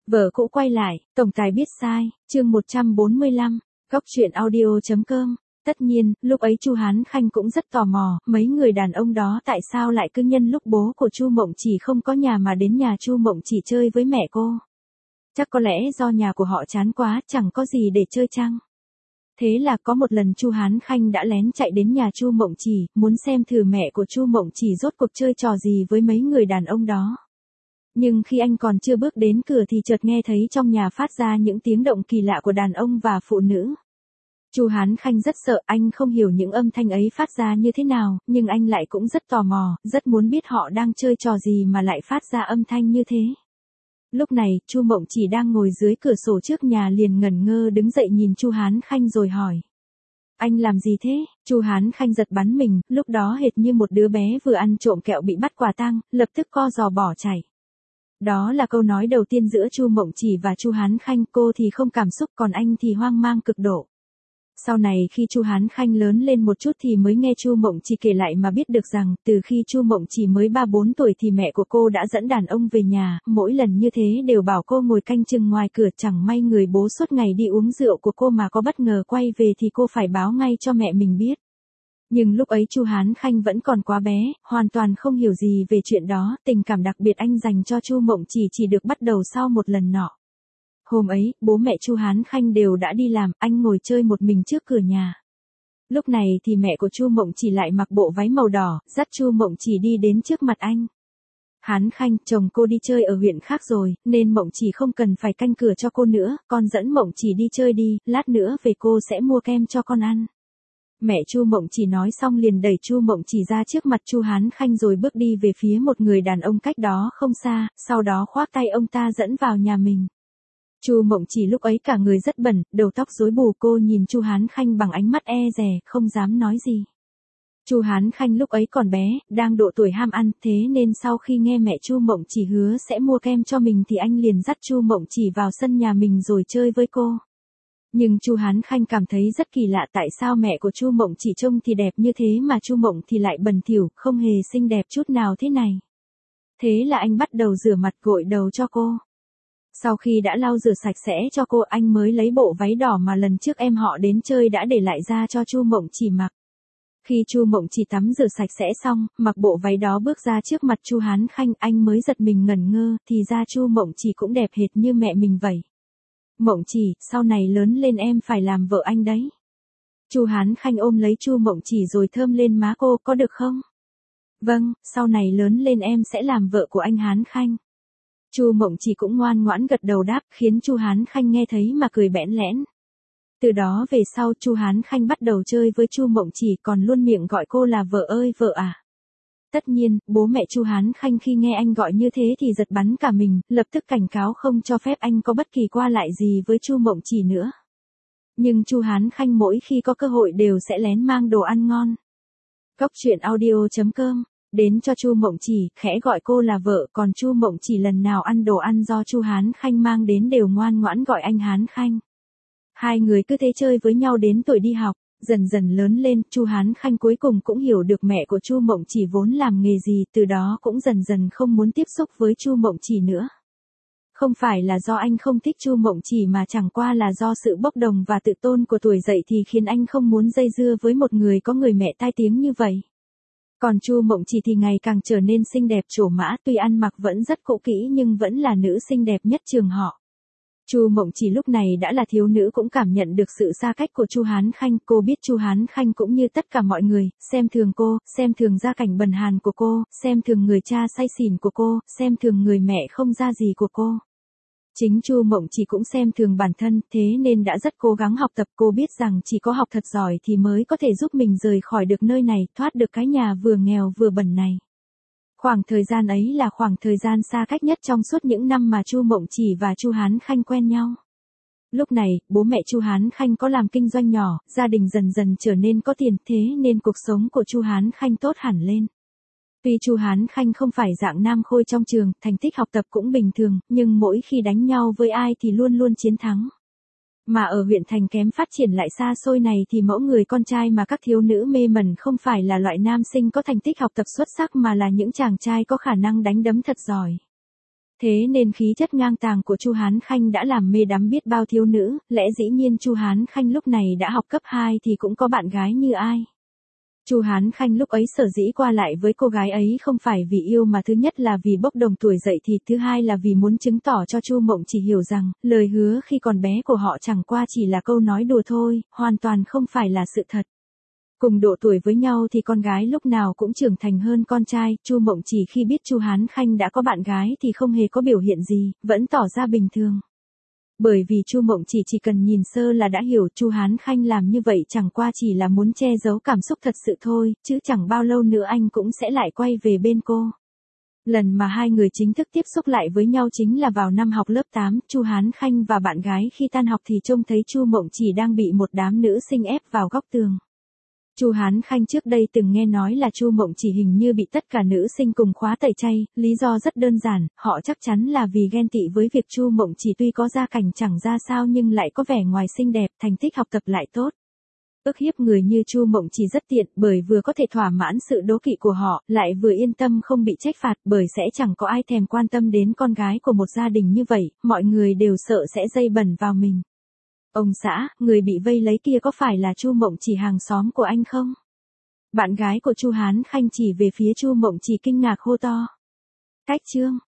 Vợ cũ quay lại, tổng tài biết sai, chương 145, góc truyện audio.com. Tất nhiên, lúc ấy Chu Hán Khanh cũng rất tò mò, mấy người đàn ông đó tại sao lại cứ nhân lúc bố của Chu Mộng Chỉ không có nhà mà đến nhà Chu Mộng Chỉ chơi với mẹ cô. Chắc có lẽ do nhà của họ chán quá, chẳng có gì để chơi chăng. Thế là có một lần Chu Hán Khanh đã lén chạy đến nhà Chu Mộng Chỉ, muốn xem thử mẹ của Chu Mộng Chỉ rốt cuộc chơi trò gì với mấy người đàn ông đó. Nhưng khi anh còn chưa bước đến cửa thì chợt nghe thấy trong nhà phát ra những tiếng động kỳ lạ của đàn ông và phụ nữ. Chu Hán Khanh rất sợ, anh không hiểu những âm thanh ấy phát ra như thế nào, nhưng anh lại cũng rất tò mò, rất muốn biết họ đang chơi trò gì mà lại phát ra âm thanh như thế. Lúc này, Chu Mộng Chỉ đang ngồi dưới cửa sổ trước nhà liền ngẩn ngơ đứng dậy nhìn Chu Hán Khanh rồi hỏi. Anh làm gì thế? Chu Hán Khanh giật bắn mình, lúc đó hệt như một đứa bé vừa ăn trộm kẹo bị bắt quả tang, lập tức co giò bỏ chạy. Đó là câu nói đầu tiên giữa Chu Mộng Chỉ và Chu Hán Khanh, cô thì không cảm xúc còn anh thì hoang mang cực độ. Sau này khi Chu Hán Khanh lớn lên một chút thì mới nghe Chu Mộng Chỉ kể lại mà biết được rằng, từ khi Chu Mộng Chỉ mới 3-4 tuổi thì mẹ của cô đã dẫn đàn ông về nhà, mỗi lần như thế đều bảo cô ngồi canh chừng ngoài cửa, chẳng may người bố suốt ngày đi uống rượu của cô mà có bất ngờ quay về thì cô phải báo ngay cho mẹ mình biết. Nhưng lúc ấy Chu Hán Khanh vẫn còn quá bé, hoàn toàn không hiểu gì về chuyện đó, tình cảm đặc biệt anh dành cho Chu Mộng Chỉ được bắt đầu sau một lần nọ. Hôm ấy, bố mẹ Chu Hán Khanh đều đã đi làm, anh ngồi chơi một mình trước cửa nhà. Lúc này thì mẹ của Chu Mộng Chỉ lại mặc bộ váy màu đỏ, dắt Chu Mộng Chỉ đi đến trước mặt anh. Hán Khanh, chồng cô đi chơi ở huyện khác rồi, nên Mộng Chỉ không cần phải canh cửa cho cô nữa, con dẫn Mộng Chỉ đi chơi đi, lát nữa về cô sẽ mua kem cho con ăn. Mẹ Chu Mộng Chỉ nói xong liền đẩy Chu Mộng Chỉ ra trước mặt Chu Hán Khanh rồi bước đi về phía một người đàn ông cách đó không xa, sau đó khoác tay ông ta dẫn vào nhà mình. Chu Mộng Chỉ lúc ấy cả người rất bẩn, đầu tóc rối bù, cô nhìn Chu Hán Khanh bằng ánh mắt e dè, không dám nói gì. Chu Hán Khanh lúc ấy còn bé, đang độ tuổi ham ăn, thế nên sau khi nghe mẹ Chu Mộng Chỉ hứa sẽ mua kem cho mình thì anh liền dắt Chu Mộng Chỉ vào sân nhà mình rồi chơi với cô. Nhưng Chu Hán Khanh cảm thấy rất kỳ lạ, tại sao mẹ của Chu Mộng Chỉ trông thì đẹp như thế mà Chu Mộng thì lại bẩn thỉu, không hề xinh đẹp chút nào thế này. Thế là anh bắt đầu rửa mặt gội đầu cho cô. Sau khi đã lau rửa sạch sẽ cho cô, anh mới lấy bộ váy đỏ mà lần trước em họ đến chơi đã để lại ra cho Chu Mộng Chỉ mặc. Khi Chu Mộng Chỉ tắm rửa sạch sẽ xong, mặc bộ váy đó bước ra trước mặt Chu Hán Khanh, anh mới giật mình ngẩn ngơ, thì ra Chu Mộng Chỉ cũng đẹp hệt như mẹ mình vậy. Mộng Chỉ, sau này lớn lên em phải làm vợ anh đấy. Chu Hán Khanh ôm lấy Chu Mộng Chỉ rồi thơm lên má cô, có được không? Vâng, sau này lớn lên em sẽ làm vợ của anh Hán Khanh. Chu Mộng Chỉ cũng ngoan ngoãn gật đầu đáp, khiến Chu Hán Khanh nghe thấy mà cười bẽn lẽn. Từ đó về sau Chu Hán Khanh bắt đầu chơi với Chu Mộng Chỉ, còn luôn miệng gọi cô là vợ ơi vợ à. Tất nhiên, bố mẹ Chu Hán Khanh khi nghe anh gọi như thế thì giật bắn cả mình, lập tức cảnh cáo không cho phép anh có bất kỳ qua lại gì với Chu Mộng Chỉ nữa. Nhưng Chu Hán Khanh mỗi khi có cơ hội đều sẽ lén mang đồ ăn ngon. Góc truyện audio.com đến cho Chu Mộng Chỉ, khẽ gọi cô là vợ, còn Chu Mộng Chỉ lần nào ăn đồ ăn do Chu Hán Khanh mang đến đều ngoan ngoãn gọi anh Hán Khanh. Hai người cứ thế chơi với nhau đến tuổi đi học, dần dần lớn lên, Chu Hán Khanh cuối cùng cũng hiểu được mẹ của Chu Mộng Chỉ vốn làm nghề gì, từ đó cũng dần dần không muốn tiếp xúc với Chu Mộng Chỉ nữa. Không phải là do anh không thích Chu Mộng Chỉ mà chẳng qua là do sự bốc đồng và tự tôn của tuổi dậy thì khiến anh không muốn dây dưa với một người có người mẹ tai tiếng như vậy. Còn Chu Mộng Chỉ thì ngày càng trở nên xinh đẹp trổ mã, tuy ăn mặc vẫn rất cũ kỹ nhưng vẫn là nữ xinh đẹp nhất trường họ. Chu Mộng Chỉ lúc này đã là thiếu nữ cũng cảm nhận được sự xa cách của Chu Hán Khanh, cô biết Chu Hán Khanh cũng như tất cả mọi người, xem thường cô, xem thường gia cảnh bần hàn của cô, xem thường người cha say xỉn của cô, xem thường người mẹ không ra gì của cô. Chính Chu Mộng Chỉ cũng xem thường bản thân, thế nên đã rất cố gắng học tập, cô biết rằng chỉ có học thật giỏi thì mới có thể giúp mình rời khỏi được nơi này, thoát được cái nhà vừa nghèo vừa bẩn này. Khoảng thời gian ấy là khoảng thời gian xa cách nhất trong suốt những năm mà Chu Mộng Chỉ và Chu Hán Khanh quen nhau. Lúc này, bố mẹ Chu Hán Khanh có làm kinh doanh nhỏ, gia đình dần dần trở nên có tiền, thế nên cuộc sống của Chu Hán Khanh tốt hẳn lên. Tuy Chu Hán Khanh không phải dạng nam khôi trong trường, thành tích học tập cũng bình thường, nhưng mỗi khi đánh nhau với ai thì luôn luôn chiến thắng. Mà ở huyện thành kém phát triển lại xa xôi này thì mẫu người con trai mà các thiếu nữ mê mẩn không phải là loại nam sinh có thành tích học tập xuất sắc mà là những chàng trai có khả năng đánh đấm thật giỏi. Thế nên khí chất ngang tàng của Chu Hán Khanh đã làm mê đắm biết bao thiếu nữ, lẽ dĩ nhiên Chu Hán Khanh lúc này đã học cấp 2 thì cũng có bạn gái như ai. Chu Hán Khanh lúc ấy sở dĩ qua lại với cô gái ấy không phải vì yêu mà thứ nhất là vì bốc đồng tuổi dậy thì thứ hai là vì muốn chứng tỏ cho Chu Mộng Chỉ hiểu rằng, lời hứa khi còn bé của họ chẳng qua chỉ là câu nói đùa thôi, hoàn toàn không phải là sự thật. Cùng độ tuổi với nhau thì con gái lúc nào cũng trưởng thành hơn con trai, Chu Mộng Chỉ khi biết Chu Hán Khanh đã có bạn gái thì không hề có biểu hiện gì, vẫn tỏ ra bình thường. Bởi vì Chu Mộng chỉ cần nhìn sơ là đã hiểu Chu Hán Khanh làm như vậy chẳng qua chỉ là muốn che giấu cảm xúc thật sự thôi, chứ chẳng bao lâu nữa anh cũng sẽ lại quay về bên cô. Lần mà hai người chính thức tiếp xúc lại với nhau chính là vào năm học lớp 8, Chu Hán Khanh và bạn gái khi tan học thì trông thấy Chu Mộng Chỉ đang bị một đám nữ sinh ép vào góc tường. Chu Hán Khanh trước đây từng nghe nói là Chu Mộng Chỉ hình như bị tất cả nữ sinh cùng khóa tẩy chay, lý do rất đơn giản, họ chắc chắn là vì ghen tị với việc Chu Mộng Chỉ tuy có gia cảnh chẳng ra sao nhưng lại có vẻ ngoài xinh đẹp, thành tích học tập lại tốt. Ức hiếp người như Chu Mộng Chỉ rất tiện bởi vừa có thể thỏa mãn sự đố kỵ của họ, lại vừa yên tâm không bị trách phạt bởi sẽ chẳng có ai thèm quan tâm đến con gái của một gia đình như vậy, mọi người đều sợ sẽ dây bẩn vào mình. Ông xã, người bị vây lấy kia có phải là Chu Mộng Chỉ hàng xóm của anh không? Bạn gái của Chu Hán Khanh chỉ về phía Chu Mộng Chỉ kinh ngạc hô to. Cách chương